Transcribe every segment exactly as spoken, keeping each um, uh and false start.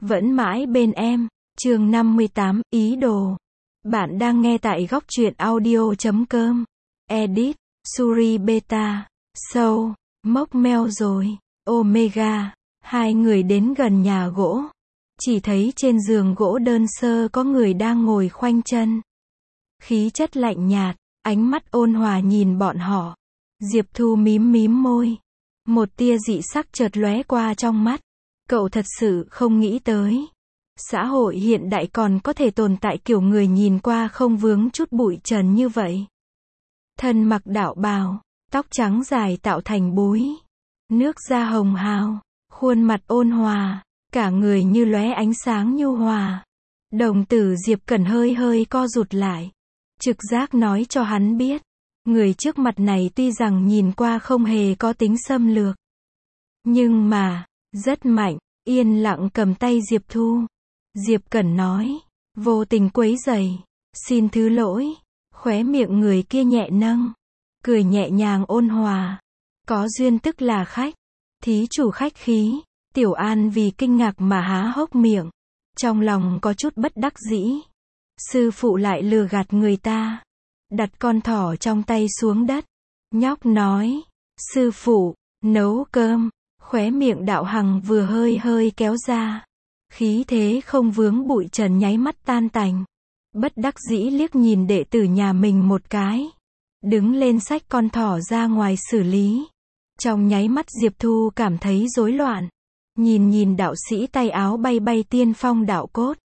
vẫn mãi bên em. Chương năm mươi tám, ý đồ. Bạn đang nghe tại góc truyện audio chấm com. Edit, Suri Beta, Show, mốc meo rồi, Omega. Hai người đến gần nhà gỗ. Chỉ thấy trên giường gỗ đơn sơ có người đang ngồi khoanh chân. Khí chất lạnh nhạt, ánh mắt ôn hòa nhìn bọn họ. Diệp Thu mím mím môi. Một tia dị sắc chợt lóe qua trong mắt. Cậu thật sự không nghĩ tới. Xã hội hiện đại còn có thể tồn tại kiểu người nhìn qua không vướng chút bụi trần như vậy. Thân mặc đạo bào, tóc trắng dài tạo thành búi. Nước da hồng hào, khuôn mặt ôn hòa, cả người như lóe ánh sáng nhu hòa. Đồng tử Diệp Cẩn hơi hơi co rụt lại. Trực giác nói cho hắn biết. Người trước mặt này tuy rằng nhìn qua không hề có tính xâm lược. Nhưng mà, rất mạnh. Yên lặng cầm tay Diệp Thu. Diệp Cẩn nói, vô tình quấy rầy, xin thứ lỗi. Khóe miệng người kia nhẹ nâng, cười nhẹ nhàng ôn hòa. Có duyên tức là khách. Thí chủ khách khí. Tiểu An vì kinh ngạc mà há hốc miệng. Trong lòng có chút bất đắc dĩ. Sư phụ lại lừa gạt người ta. Đặt con thỏ trong tay xuống đất. Nhóc nói, sư phụ, nấu cơm. Khóe miệng Đạo Hằng vừa hơi hơi kéo ra. Khí thế không vướng bụi trần nháy mắt tan tành. Bất đắc dĩ liếc nhìn đệ tử nhà mình một cái. Đứng lên xách con thỏ ra ngoài xử lý. Trong nháy mắt Diệp Thu cảm thấy rối loạn. Nhìn nhìn đạo sĩ tay áo bay bay tiên phong đạo cốt.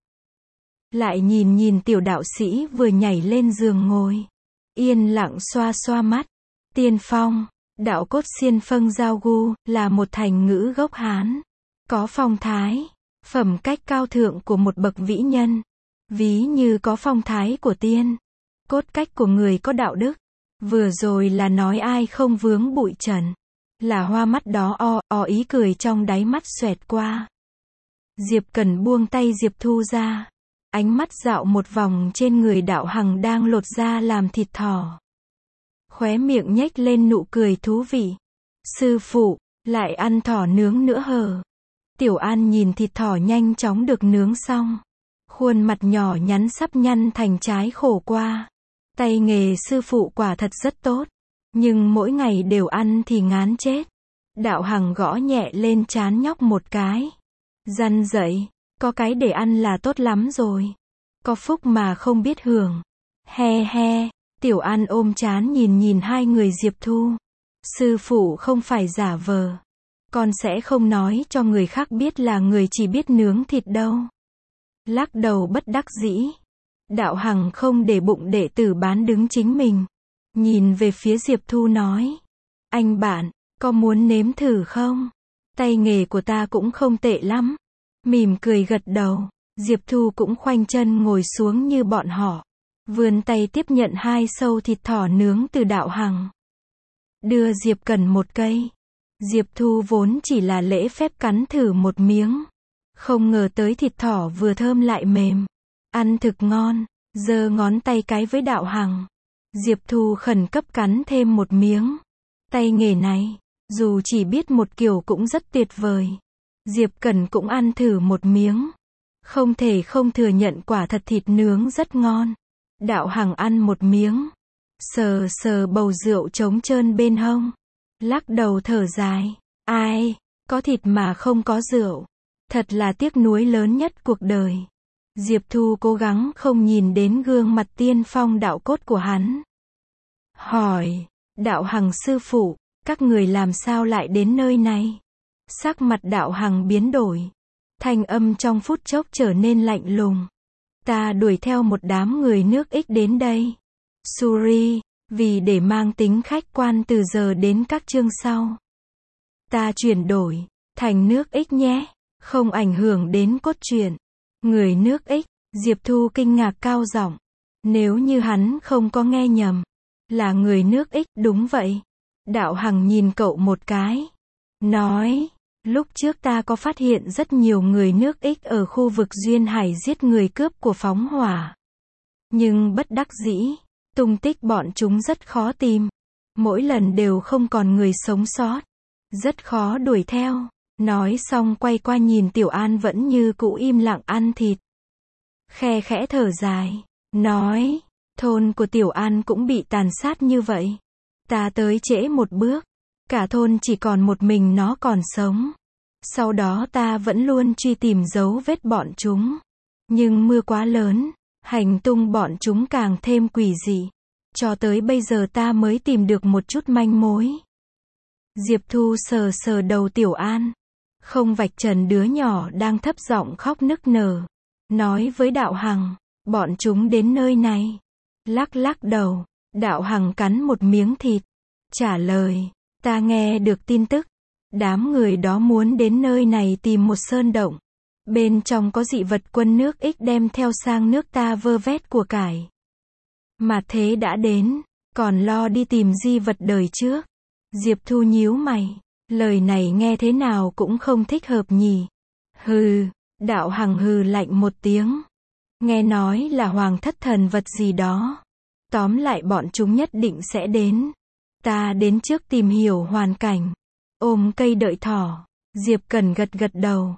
Lại nhìn nhìn tiểu đạo sĩ vừa nhảy lên giường ngồi. Yên lặng xoa xoa mắt. Tiên phong, đạo cốt xiên phâng giao gu, là một thành ngữ gốc Hán. Có phong thái, phẩm cách cao thượng của một bậc vĩ nhân. Ví như có phong thái của tiên. Cốt cách của người có đạo đức. Vừa rồi là nói ai không vướng bụi trần. Là hoa mắt đó o, o ý cười trong đáy mắt xoẹt qua. Diệp Cần buông tay Diệp Thu ra. Ánh mắt dạo một vòng trên người Đạo Hằng đang lột ra làm thịt thỏ. Khóe miệng nhếch lên nụ cười thú vị. Sư phụ, lại ăn thỏ nướng nữa hờ. Tiểu An nhìn thịt thỏ nhanh chóng được nướng xong. Khuôn mặt nhỏ nhắn sắp nhăn thành trái khổ qua. Tay nghề sư phụ quả thật rất tốt. Nhưng mỗi ngày đều ăn thì ngán chết. Đạo Hằng gõ nhẹ lên trán nhóc một cái. Răn dậy, có cái để ăn là tốt lắm rồi. Có phúc mà không biết hưởng. He he, Tiểu An ôm trán nhìn nhìn hai người Diệp Thu. Sư phụ không phải giả vờ. Con sẽ không nói cho người khác biết là người chỉ biết nướng thịt đâu. Lắc đầu bất đắc dĩ. Đạo Hằng không để bụng đệ tử bán đứng chính mình. Nhìn về phía Diệp Thu nói. Anh bạn, có muốn nếm thử không? Tay nghề của ta cũng không tệ lắm. Mỉm cười gật đầu. Diệp Thu cũng khoanh chân ngồi xuống như bọn họ. Vươn tay tiếp nhận hai sâu thịt thỏ nướng từ Đạo Hằng. Đưa Diệp Cần một cây. Diệp Thu vốn chỉ là lễ phép cắn thử một miếng. Không ngờ tới thịt thỏ vừa thơm lại mềm. Ăn thực ngon. Giơ ngón tay cái với Đạo Hằng. Diệp Thu khẩn cấp cắn thêm một miếng. Tay nghề này, dù chỉ biết một kiểu cũng rất tuyệt vời. Diệp Cần cũng ăn thử một miếng. Không thể không thừa nhận quả thật thịt nướng rất ngon. Đạo Hằng ăn một miếng. Sờ sờ bầu rượu trống trơn bên hông. Lắc đầu thở dài. Ai, có thịt mà không có rượu. Thật là tiếc nuối lớn nhất cuộc đời. Diệp Thu cố gắng không nhìn đến gương mặt tiên phong đạo cốt của hắn. Hỏi, Đạo Hằng sư phụ, các người làm sao lại đến nơi này? Sắc mặt Đạo Hằng biến đổi. Thanh âm trong phút chốc trở nên lạnh lùng. Ta đuổi theo một đám người nước Ích đến đây. Suri, vì để mang tính khách quan từ giờ đến các chương sau. Ta chuyển đổi, thành nước Ích nhé, không ảnh hưởng đến cốt truyện. Người nước Ích, Diệp Thu kinh ngạc cao giọng. Nếu như hắn không có nghe nhầm, là người nước Ích, đúng vậy. Đạo Hằng nhìn cậu một cái. Nói, lúc trước ta có phát hiện rất nhiều người nước Ích ở khu vực Duyên Hải giết người cướp của phóng hỏa. Nhưng bất đắc dĩ, tung tích bọn chúng rất khó tìm. Mỗi lần đều không còn người sống sót. Rất khó đuổi theo. Nói xong quay qua nhìn Tiểu An vẫn như cũ im lặng ăn thịt. Khe khẽ thở dài, nói, thôn của Tiểu An cũng bị tàn sát như vậy. Ta tới trễ một bước, cả thôn chỉ còn một mình nó còn sống. Sau đó ta vẫn luôn truy tìm dấu vết bọn chúng. Nhưng mưa quá lớn, hành tung bọn chúng càng thêm quỷ dị. Cho tới bây giờ ta mới tìm được một chút manh mối. Diệp Thu sờ sờ đầu Tiểu An, không vạch trần đứa nhỏ đang thấp giọng khóc nức nở. Nói với Đạo Hằng, bọn chúng đến nơi này. Lắc lắc đầu, Đạo Hằng cắn một miếng thịt. Trả lời, ta nghe được tin tức. Đám người đó muốn đến nơi này tìm một sơn động. Bên trong có dị vật quân nước Ích đem theo sang nước ta vơ vét của cải. Mà thế đã đến, còn lo đi tìm di vật đời trước. Diệp Thu nhíu mày, lời này nghe thế nào cũng không thích hợp nhỉ. Hừ, Đạo Hằng hừ lạnh một tiếng. Nghe nói là hoàng thất thần vật gì đó. Tóm lại bọn chúng nhất định sẽ đến. Ta đến trước tìm hiểu hoàn cảnh. Ôm cây đợi thỏ, Diệp Cẩn gật gật đầu.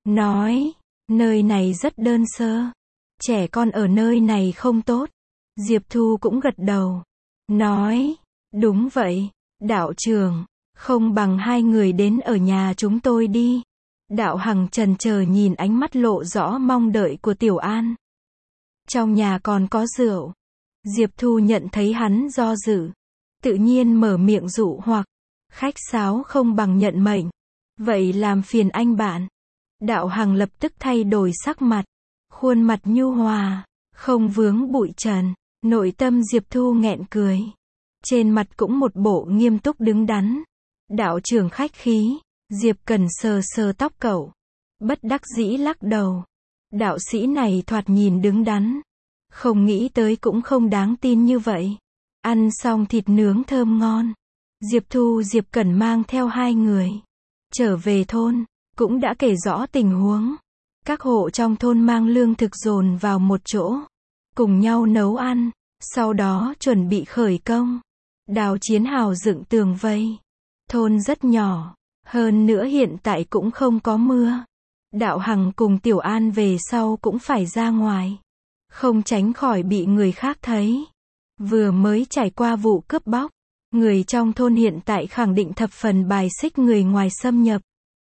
Nói, nơi này rất đơn sơ. Trẻ con ở nơi này không tốt. Diệp Thu cũng gật đầu. Nói, đúng vậy, đạo trưởng, không bằng hai người đến ở nhà chúng tôi đi. Đạo Hằng chần chờ nhìn ánh mắt lộ rõ mong đợi của Tiểu An. Trong nhà còn có rượu. Diệp Thu nhận thấy hắn do dự. Tự nhiên mở miệng dụ hoặc. Khách sáo không bằng nhận mệnh. Vậy làm phiền anh bạn. Đạo Hằng lập tức thay đổi sắc mặt. Khuôn mặt nhu hòa, không vướng bụi trần. Nội tâm Diệp Thu nghẹn cười. Trên mặt cũng một bộ nghiêm túc đứng đắn. Đạo trưởng khách khí. Diệp Cần sờ sờ tóc cậu. Bất đắc dĩ lắc đầu. Đạo sĩ này thoạt nhìn đứng đắn. Không nghĩ tới cũng không đáng tin như vậy. Ăn xong thịt nướng thơm ngon. Diệp Thu Diệp Cẩn mang theo hai người. Trở về thôn, cũng đã kể rõ tình huống. Các hộ trong thôn mang lương thực dồn vào một chỗ. Cùng nhau nấu ăn. Sau đó chuẩn bị khởi công. Đào chiến hào dựng tường vây. Thôn rất nhỏ. Hơn nữa hiện tại cũng không có mưa. Đạo Hằng cùng Tiểu An về sau cũng phải ra ngoài. Không tránh khỏi bị người khác thấy. Vừa mới trải qua vụ cướp bóc. Người trong thôn hiện tại khẳng định thập phần bài xích người ngoài xâm nhập.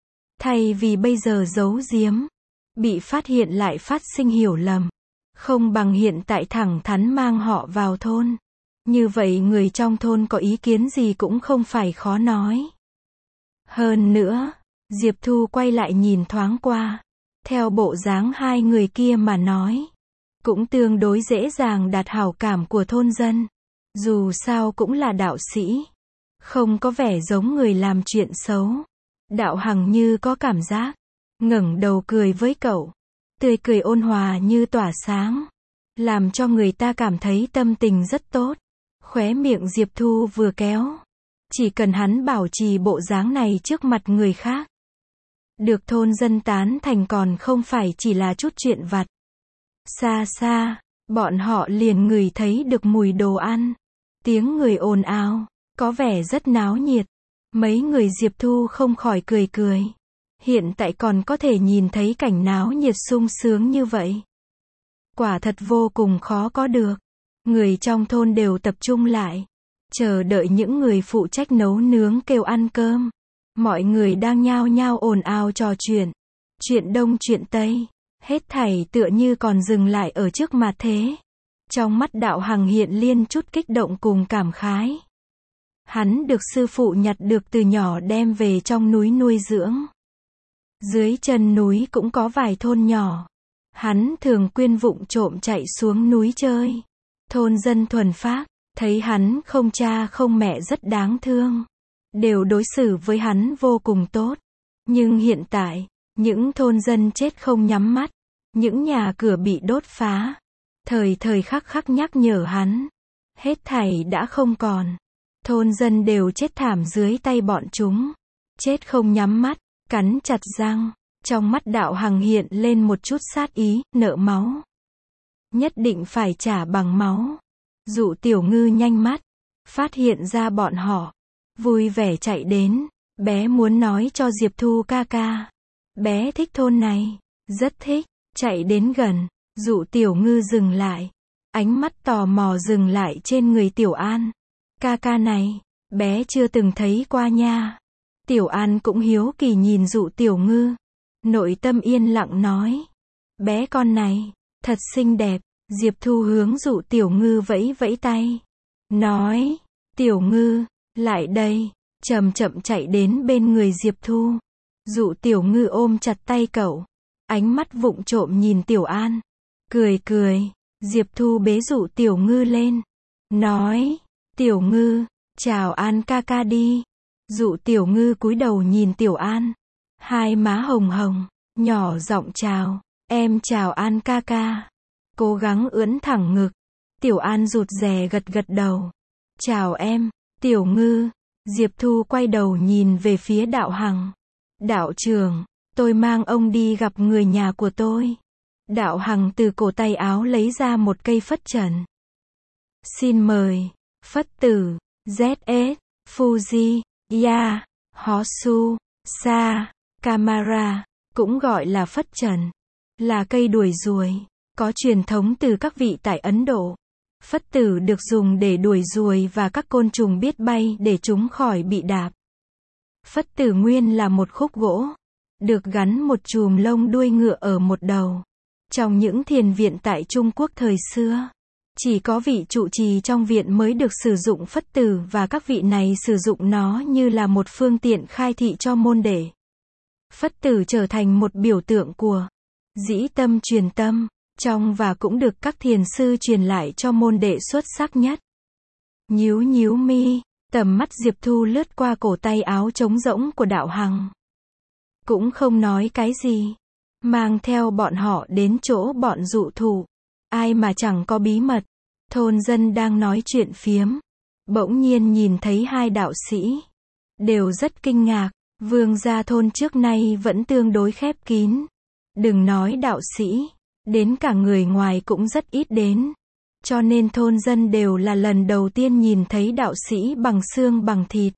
Thay vì bây giờ giấu giếm. Bị phát hiện lại phát sinh hiểu lầm. Không bằng hiện tại thẳng thắn mang họ vào thôn. Như vậy người trong thôn có ý kiến gì cũng không phải khó nói. Hơn nữa, Diệp Thu quay lại nhìn thoáng qua. Theo bộ dáng hai người kia mà nói. Cũng tương đối dễ dàng đạt hảo cảm của thôn dân. Dù sao cũng là đạo sĩ. Không có vẻ giống người làm chuyện xấu. Đạo Hằng như có cảm giác. Ngẩng đầu cười với cậu. Tươi cười ôn hòa như tỏa sáng. Làm cho người ta cảm thấy tâm tình rất tốt. Khóe miệng Diệp Thu vừa kéo. Chỉ cần hắn bảo trì bộ dáng này trước mặt người khác. Được thôn dân tán thành còn không phải chỉ là chút chuyện vặt. Xa xa, bọn họ liền ngửi thấy được mùi đồ ăn. Tiếng người ồn ào, có vẻ rất náo nhiệt. Mấy người Diệp Thu không khỏi cười cười. Hiện tại còn có thể nhìn thấy cảnh náo nhiệt sung sướng như vậy. Quả thật vô cùng khó có được. Người trong thôn đều tập trung lại. Chờ đợi những người phụ trách nấu nướng kêu ăn cơm. Mọi người đang nhao nhao ồn ào trò chuyện. Chuyện đông chuyện tây. Hết thảy tựa như còn dừng lại ở trước mặt thế. Trong mắt Đạo Hằng hiện liên chút kích động cùng cảm khái. Hắn được sư phụ nhặt được từ nhỏ đem về trong núi nuôi dưỡng. Dưới chân núi cũng có vài thôn nhỏ. Hắn thường quyên vụng trộm chạy xuống núi chơi. Thôn dân thuần phác, thấy hắn không cha không mẹ rất đáng thương. Đều đối xử với hắn vô cùng tốt. Nhưng hiện tại, những thôn dân chết không nhắm mắt. Những nhà cửa bị đốt phá. Thời thời khắc khắc nhắc nhở hắn. Hết thảy đã không còn. Thôn dân đều chết thảm dưới tay bọn chúng. Chết không nhắm mắt, cắn chặt răng. Trong mắt Đạo Hằng hiện lên một chút sát ý, nợ máu. Nhất định phải trả bằng máu. Dụ Tiểu Ngư nhanh mắt. Phát hiện ra bọn họ. Vui vẻ chạy đến. Bé muốn nói cho Diệp Thu ca ca. Bé thích thôn này. Rất thích. Chạy đến gần. Dụ Tiểu Ngư dừng lại. Ánh mắt tò mò dừng lại trên người Tiểu An. Ca ca này, bé chưa từng thấy qua nha. Tiểu An cũng hiếu kỳ nhìn Dụ Tiểu Ngư. Nội tâm yên lặng nói. Bé con này, thật xinh đẹp. Diệp Thu hướng Dụ Tiểu Ngư vẫy vẫy tay. Nói, Tiểu Ngư, lại đây. Chậm chậm chạy đến bên người Diệp Thu. Dụ Tiểu Ngư ôm chặt tay cậu. Ánh mắt vụng trộm nhìn Tiểu An. Cười cười. Diệp Thu bế Dụ Tiểu Ngư lên. Nói, Tiểu Ngư, chào An ca ca đi. Dụ Tiểu Ngư cúi đầu nhìn Tiểu An. Hai má hồng hồng, nhỏ giọng chào. Em chào An ca ca. Cố gắng ưỡn thẳng ngực. Tiểu An rụt rè gật gật đầu. Chào em, Tiểu Ngư. Diệp Thu quay đầu nhìn về phía Đạo Hằng. Đạo trưởng, tôi mang ông đi gặp người nhà của tôi. Đạo Hằng từ cổ tay áo lấy ra một cây phất trần. Xin mời, Phất Tử, zét ét, Fuji, Ya, Hosu, Sa, Kamara, cũng gọi là phất trần, là cây đuổi ruồi, có truyền thống từ các vị tại Ấn Độ. Phất tử được dùng để đuổi ruồi và các côn trùng biết bay để chúng khỏi bị đạp. Phất tử nguyên là một khúc gỗ, được gắn một chùm lông đuôi ngựa ở một đầu. Trong những thiền viện tại Trung Quốc thời xưa, chỉ có vị trụ trì trong viện mới được sử dụng phất tử và các vị này sử dụng nó như là một phương tiện khai thị cho môn đệ. Phất tử trở thành một biểu tượng của dĩ tâm truyền tâm, trong và cũng được các thiền sư truyền lại cho môn đệ xuất sắc nhất. Nhíu nhíu mi, tầm mắt Diệp Thu lướt qua cổ tay áo trống rỗng của Đạo Hằng. Cũng không nói cái gì, mang theo bọn họ đến chỗ bọn dụ thụ. Ai mà chẳng có bí mật. Thôn dân đang nói chuyện phiếm, bỗng nhiên nhìn thấy hai đạo sĩ, đều rất kinh ngạc. Vương gia thôn trước nay vẫn tương đối khép kín, đừng nói đạo sĩ, đến cả người ngoài cũng rất ít đến, cho nên thôn dân đều là lần đầu tiên nhìn thấy đạo sĩ bằng xương bằng thịt.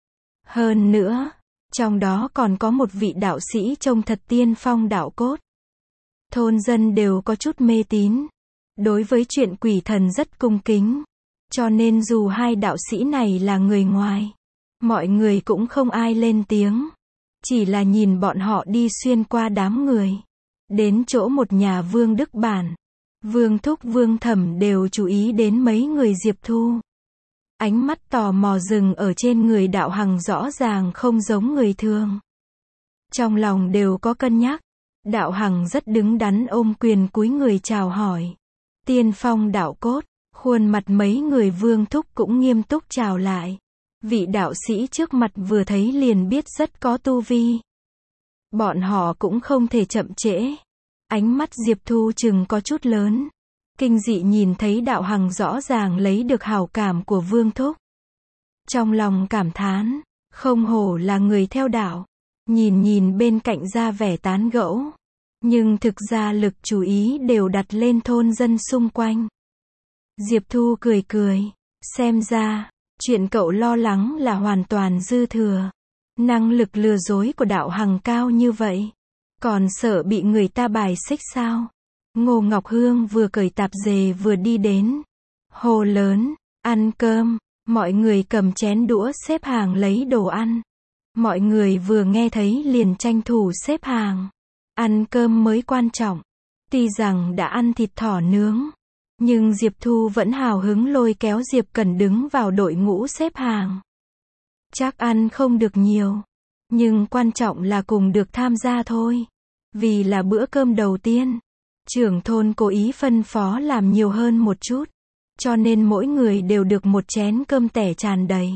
Hơn nữa, trong đó còn có một vị đạo sĩ trông thật tiên phong đạo cốt. Thôn dân đều có chút mê tín, đối với chuyện quỷ thần rất cung kính, cho nên dù hai đạo sĩ này là người ngoài, mọi người cũng không ai lên tiếng, chỉ là nhìn bọn họ đi xuyên qua đám người, đến chỗ một nhà Vương Đức Bản. Vương Thúc Vương Thẩm đều chú ý đến mấy người Diệp Thu. Ánh mắt tò mò dừng ở trên người Đạo Hằng rõ ràng không giống người thường. Trong lòng đều có cân nhắc. Đạo Hằng rất đứng đắn ôm quyền cúi người chào hỏi. Tiên phong đạo cốt, khuôn mặt mấy người Vương Thúc cũng nghiêm túc chào lại. Vị đạo sĩ trước mặt vừa thấy liền biết rất có tu vi. Bọn họ cũng không thể chậm trễ. Ánh mắt Diệp Thu chừng có chút lớn. Kinh dị nhìn thấy Đạo Hằng rõ ràng lấy được hảo cảm của Vương Thúc. Trong lòng cảm thán, không hổ là người theo đạo. Nhìn nhìn bên cạnh ra vẻ tán gẫu. Nhưng thực ra lực chú ý đều đặt lên thôn dân xung quanh. Diệp Thu cười cười. Xem ra, chuyện cậu lo lắng là hoàn toàn dư thừa. Năng lực lừa dối của Đạo Hằng cao như vậy. Còn sợ bị người ta bài xích sao? Ngô Ngọc Hương vừa cởi tạp dề vừa đi đến. Hồ lớn, ăn cơm, mọi người cầm chén đũa xếp hàng lấy đồ ăn. Mọi người vừa nghe thấy liền tranh thủ xếp hàng. Ăn cơm mới quan trọng. Tuy rằng đã ăn thịt thỏ nướng, nhưng Diệp Thu vẫn hào hứng lôi kéo Diệp Cần đứng vào đội ngũ xếp hàng. Chắc ăn không được nhiều, nhưng quan trọng là cùng được tham gia thôi. Vì là bữa cơm đầu tiên, trưởng thôn cố ý phân phó làm nhiều hơn một chút, cho nên mỗi người đều được một chén cơm tẻ tràn đầy.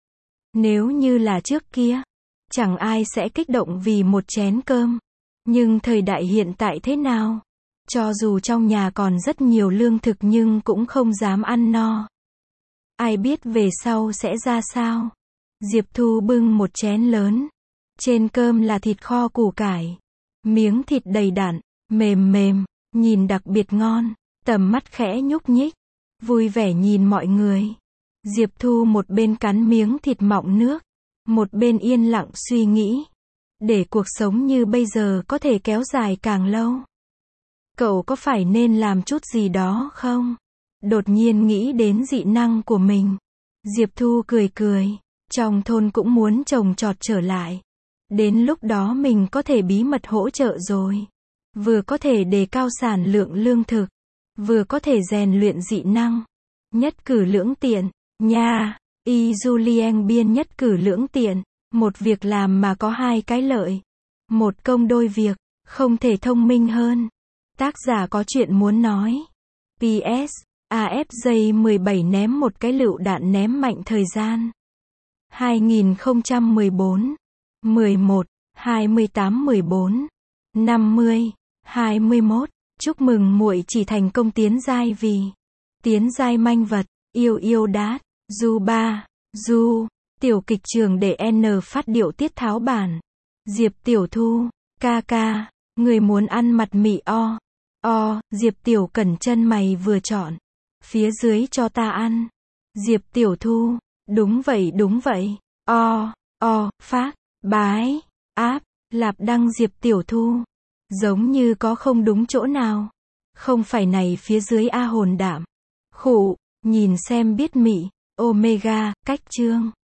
Nếu như là trước kia, chẳng ai sẽ kích động vì một chén cơm. Nhưng thời đại hiện tại thế nào? Cho dù trong nhà còn rất nhiều lương thực nhưng cũng không dám ăn no. Ai biết về sau sẽ ra sao? Diệp Thu bưng một chén lớn. Trên cơm là thịt kho củ cải. Miếng thịt đầy đặn, mềm mềm, nhìn đặc biệt ngon. Tầm mắt khẽ nhúc nhích, vui vẻ nhìn mọi người. Diệp Thu một bên cắn miếng thịt mọng nước, một bên yên lặng suy nghĩ. Để cuộc sống như bây giờ có thể kéo dài càng lâu, cậu có phải nên làm chút gì đó không? Đột nhiên nghĩ đến dị năng của mình. Diệp Thu cười cười. Trong thôn cũng muốn trồng trọt trở lại. Đến lúc đó mình có thể bí mật hỗ trợ rồi. Vừa có thể đề cao sản lượng lương thực, vừa có thể rèn luyện dị năng. Nhất cử lưỡng tiện. Nha, y Julien biên nhất cử lưỡng tiện. Một việc làm mà có hai cái lợi. Một công đôi việc, không thể thông minh hơn. Tác giả có chuyện muốn nói. pê ét. a ép J mười bảy ném một cái lựu đạn ném mạnh thời gian. hai nghìn không trăm mười bốn, mười một, hai mươi tám mười bốn, năm mươi, hai mươi mốt. Chúc mừng muội chỉ thành công tiến giai vì tiến giai manh vật, yêu yêu đát, du ba, du. Tiểu kịch trường để N phát điệu tiết tháo bản. Diệp Tiểu Thu, ca ca, người muốn ăn mặt mì o. O, Diệp Tiểu Cẩn chân mày vừa chọn. Phía dưới cho ta ăn. Diệp Tiểu Thu, đúng vậy đúng vậy. O, o, phát, bái, áp, lạp đăng Diệp Tiểu Thu. Giống như có không đúng chỗ nào. Không phải này phía dưới A hồn đảm. Khụ, nhìn xem biết mị, omega, cách chương.